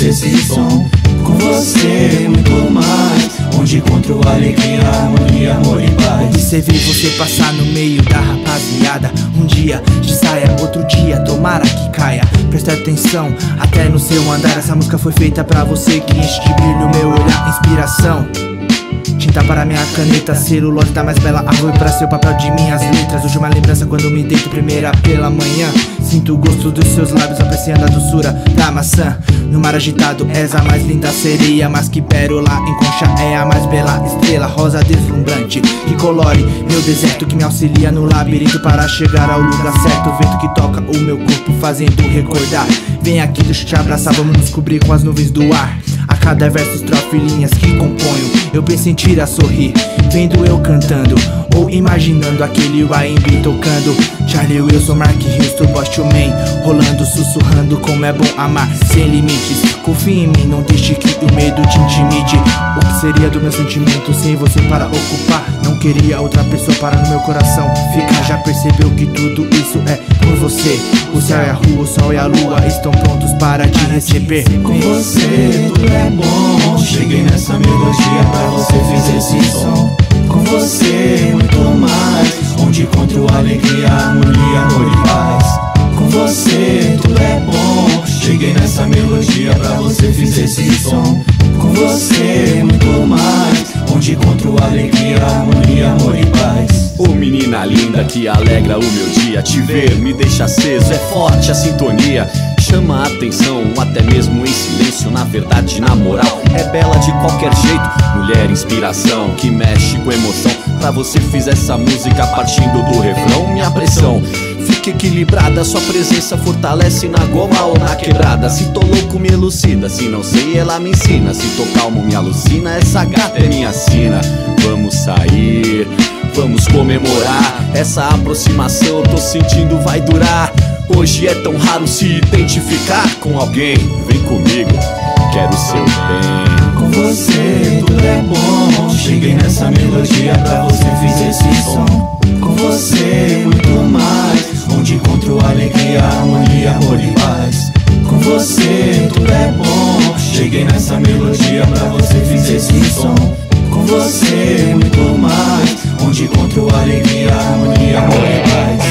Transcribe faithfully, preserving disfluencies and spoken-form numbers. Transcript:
esse som. Com você muito mais, onde encontro alegria, harmonia, amor e paz. Observei você passar no meio da rapaziada. Um dia de saia, outro dia tomara que caia. Presta atenção, até no seu andar. Essa música foi feita pra você que enche de brilho meu olhar. Inspiração, tinta para minha caneta, celulose da mais bela árvore para seu papel de minhas letras. Hoje uma lembrança quando me deito primeira pela manhã. Sinto o gosto dos seus lábios apreciando a doçura da maçã. No mar agitado és a mais linda sereia, mas que pérola em concha é a mais bela estrela. Rosa deslumbrante que colore meu deserto, que me auxilia no labirinto para chegar ao lugar certo. O vento que toca o meu corpo fazendo recordar. Vem aqui, deixa eu te abraçar, vamos nos cobrir com as nuvens do ar. A cada verso, estrofe e linhas que componho, eu penso em ti a sorrir, vendo eu cantando ou imaginando aquele R and B tocando. Charlie Wilson, Mark Houston, Boss Man, rolando, sussurrando como é bom amar sem limites. Confia em mim, não deixe que o medo te intimide. O que seria do meu sentimento sem você para ocupar? Não queria outra pessoa para no meu coração ficar. Já percebeu que tudo isso é por você. O céu e a rua, o sol e a lua estão prontos para te receber. Com você tudo é bom, cheguei nessa melodia pra você fiz esse som. Com você muito mais, onde encontro alegria, harmonia, amor e paz. Com você tudo é bom, cheguei nessa melodia pra você fiz esse som. Com você muito mais, onde encontro alegria, harmonia, amor e paz. Ô menina linda que alegra o meu dia, te ver me deixa aceso, é forte a sintonia. Chama a atenção, até mesmo em silêncio. Na verdade, na moral, é bela de qualquer jeito. Mulher inspiração, que mexe com emoção. Pra você fiz essa música partindo do refrão. Minha pressão fica equilibrada, sua presença fortalece na goma ou na quebrada. Se tô louco me elucida, se não sei ela me ensina. Se tô calmo me alucina, essa gata é minha sina. Vamos sair, vamos comemorar. Essa aproximação eu tô sentindo vai durar. Hoje é tão raro se identificar com alguém. Vem comigo, quero seu bem. Com você tudo é bom, cheguei nessa melodia pra você fiz esse som. Com você muito mais, onde encontro alegria, harmonia, amor e paz. Com você tudo é bom, cheguei nessa melodia pra você fiz esse som. Com você muito mais, onde encontro alegria, harmonia, amor e paz.